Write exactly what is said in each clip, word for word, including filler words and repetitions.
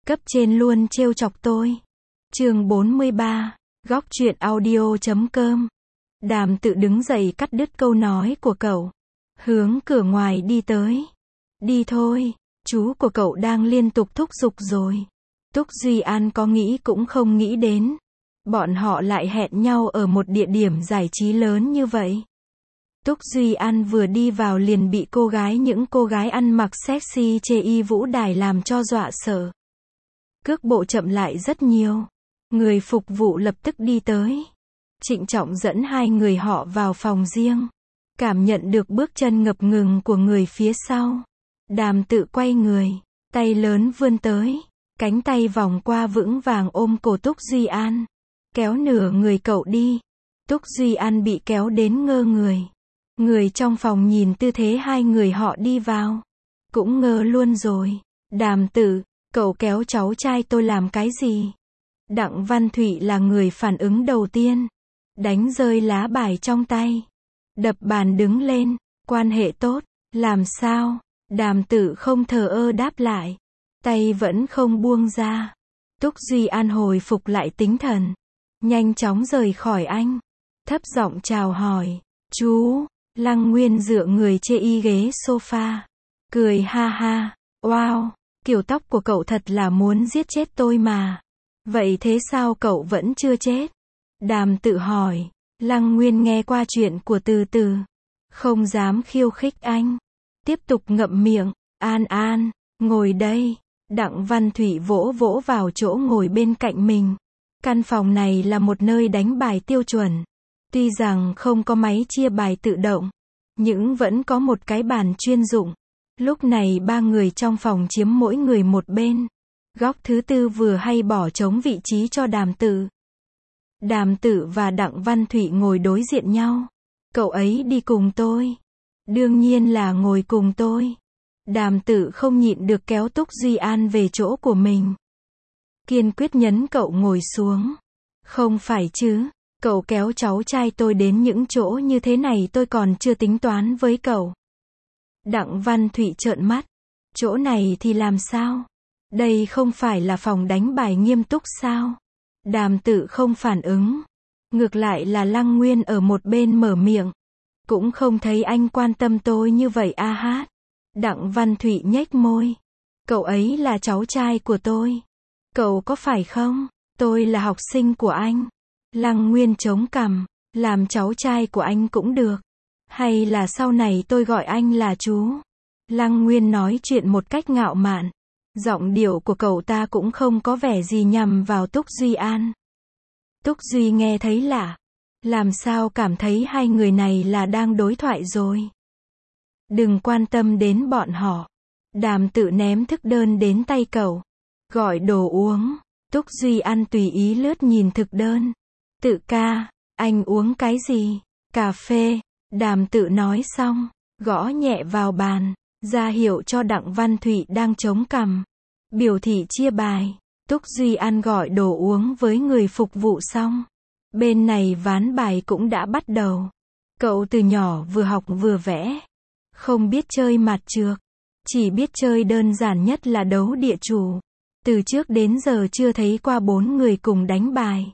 Cấp trên luôn trêu chọc tôi. Chương bốn mươi ba, góc truyện audio chấm com. Đàm Tự đứng dậy cắt đứt câu nói của cậu. Hướng cửa ngoài đi tới. Đi thôi, chú của cậu đang liên tục thúc giục rồi. Túc Duy An có nghĩ cũng không nghĩ đến. Bọn họ lại hẹn nhau ở một địa điểm giải trí lớn như vậy. Túc Duy An vừa đi vào liền bị cô gái những cô gái ăn mặc sexy chê y vũ đài làm cho dọa sợ. Cước bộ chậm lại rất nhiều. Người phục vụ lập tức đi tới. Trịnh trọng dẫn hai người họ vào phòng riêng. Cảm nhận được bước chân ngập ngừng của người phía sau. Đàm Tự quay người. Tay lớn vươn tới. Cánh tay vòng qua vững vàng ôm cổ Túc Duy An. Kéo nửa người cậu đi. Túc Duy An bị kéo đến ngơ người. Người trong phòng nhìn tư thế hai người họ đi vào. Cũng ngơ luôn rồi. Đàm Tự, cậu kéo cháu trai tôi làm cái gì? Đặng Văn Thụy là người phản ứng đầu tiên. Đánh rơi lá bài trong tay. Đập bàn đứng lên. Quan hệ tốt. Làm sao? Đàm Tự không thờ ơ đáp lại. Tay vẫn không buông ra. Túc Duy An hồi phục lại tinh thần. Nhanh chóng rời khỏi anh. Thấp giọng chào hỏi. Chú. Lăng Nguyên dựa người chê y ghế sofa. Cười ha ha. Wow, kiểu tóc của cậu thật là muốn giết chết tôi mà. Vậy thế sao cậu vẫn chưa chết? Đàm Tự hỏi. Lăng Nguyên nghe qua chuyện của Từ Từ. Không dám khiêu khích anh. Tiếp tục ngậm miệng. An An, ngồi đây. Đặng Văn Thụy vỗ vỗ vào chỗ ngồi bên cạnh mình. Căn phòng này là một nơi đánh bài tiêu chuẩn. Tuy rằng không có máy chia bài tự động, nhưng vẫn có một cái bàn chuyên dụng. Lúc này ba người trong phòng chiếm mỗi người một bên. Góc thứ tư vừa hay bỏ trống vị trí cho Đàm Tự. Đàm Tự và Đặng Văn Thụy ngồi đối diện nhau. Cậu ấy đi cùng tôi. Đương nhiên là ngồi cùng tôi. Đàm Tự không nhịn được kéo Túc Duy An về chỗ của mình. Kiên quyết nhấn cậu ngồi xuống. Không phải chứ, cậu kéo cháu trai tôi đến những chỗ như thế này tôi còn chưa tính toán với cậu. Đặng Văn Thụy trợn mắt. Chỗ này thì làm sao? Đây không phải là phòng đánh bài nghiêm túc sao? Đàm Tự không phản ứng. Ngược lại là Lăng Nguyên ở một bên mở miệng. Cũng không thấy anh quan tâm tôi như vậy a hát. Đặng Văn Thụy nhếch môi. Cậu ấy là cháu trai của tôi. Cậu có phải không? Tôi là học sinh của anh. Lăng Nguyên chống cằm. Làm cháu trai của anh cũng được. Hay là sau này tôi gọi anh là chú? Lăng Nguyên nói chuyện một cách ngạo mạn. Giọng điệu của cậu ta cũng không có vẻ gì nhằm vào Túc Duy An. Túc Duy nghe thấy lạ. Làm sao cảm thấy hai người này là đang đối thoại rồi? Đừng quan tâm đến bọn họ. Đàm Tự ném thức đơn đến tay cậu. Gọi đồ uống. Túc Duy An tùy ý lướt nhìn thực đơn. Tự ca, anh uống cái gì? Cà phê. Đàm Tự nói xong, gõ nhẹ vào bàn, ra hiệu cho Đặng Văn Thụy đang chống cằm. Biểu thị chia bài. Túc Duy An gọi đồ uống với người phục vụ xong. Bên này ván bài cũng đã bắt đầu. Cậu từ nhỏ vừa học vừa vẽ. Không biết chơi mặt trược. Chỉ biết chơi đơn giản nhất là đấu địa chủ. Từ trước đến giờ chưa thấy qua bốn người cùng đánh bài.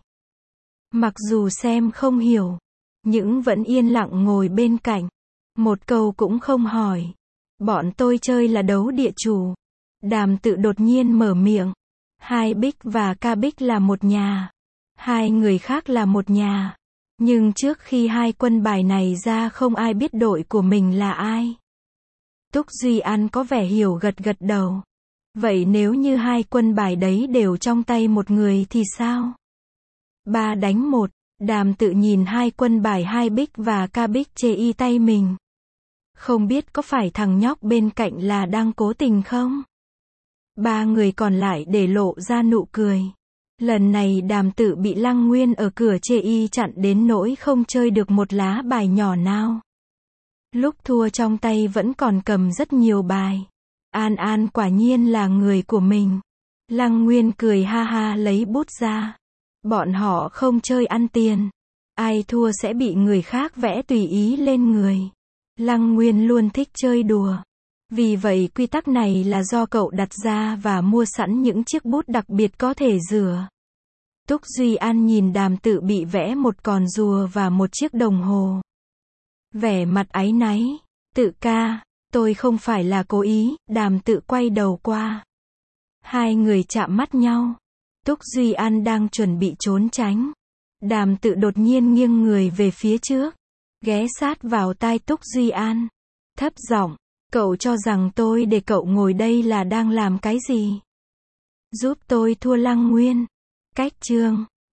Mặc dù xem không hiểu, nhưng vẫn yên lặng ngồi bên cạnh. Một câu cũng không hỏi. Bọn tôi chơi là đấu địa chủ. Đàm Tự đột nhiên mở miệng. Hai Bích và Ca Bích là một nhà. Hai người khác là một nhà. Nhưng trước khi hai quân bài này ra không ai biết đội của mình là ai. Túc Duy An có vẻ hiểu gật gật đầu. Vậy nếu như hai quân bài đấy đều trong tay một người thì sao? Ba đánh một. Đàm Tự nhìn hai quân bài hai Bích và Ca Bích chê y tay mình. Không biết có phải thằng nhóc bên cạnh là đang cố tình không? Ba người còn lại để lộ ra nụ cười. Lần này Đàm Tự bị Lăng Nguyên ở cửa chê y chặn đến nỗi không chơi được một lá bài nhỏ nào. Lúc thua trong tay vẫn còn cầm rất nhiều bài. An An quả nhiên là người của mình. Lăng Nguyên cười ha ha lấy bút ra. Bọn họ không chơi ăn tiền. Ai thua sẽ bị người khác vẽ tùy ý lên người. Lăng Nguyên luôn thích chơi đùa. Vì vậy quy tắc này là do cậu đặt ra và mua sẵn những chiếc bút đặc biệt có thể rửa. Túc Duy An nhìn Đàm Tự bị vẽ một con rùa và một chiếc đồng hồ. Vẻ mặt áy náy. Tự ca, tôi không phải là cố ý, Đàm Tự quay đầu qua. Hai người chạm mắt nhau. Túc Duy An đang chuẩn bị trốn tránh. Đàm Tự đột nhiên nghiêng người về phía trước, ghé sát vào tai Túc Duy An. Thấp giọng, cậu cho rằng tôi để cậu ngồi đây là đang làm cái gì? Giúp tôi thua Lăng Nguyên. Cách chương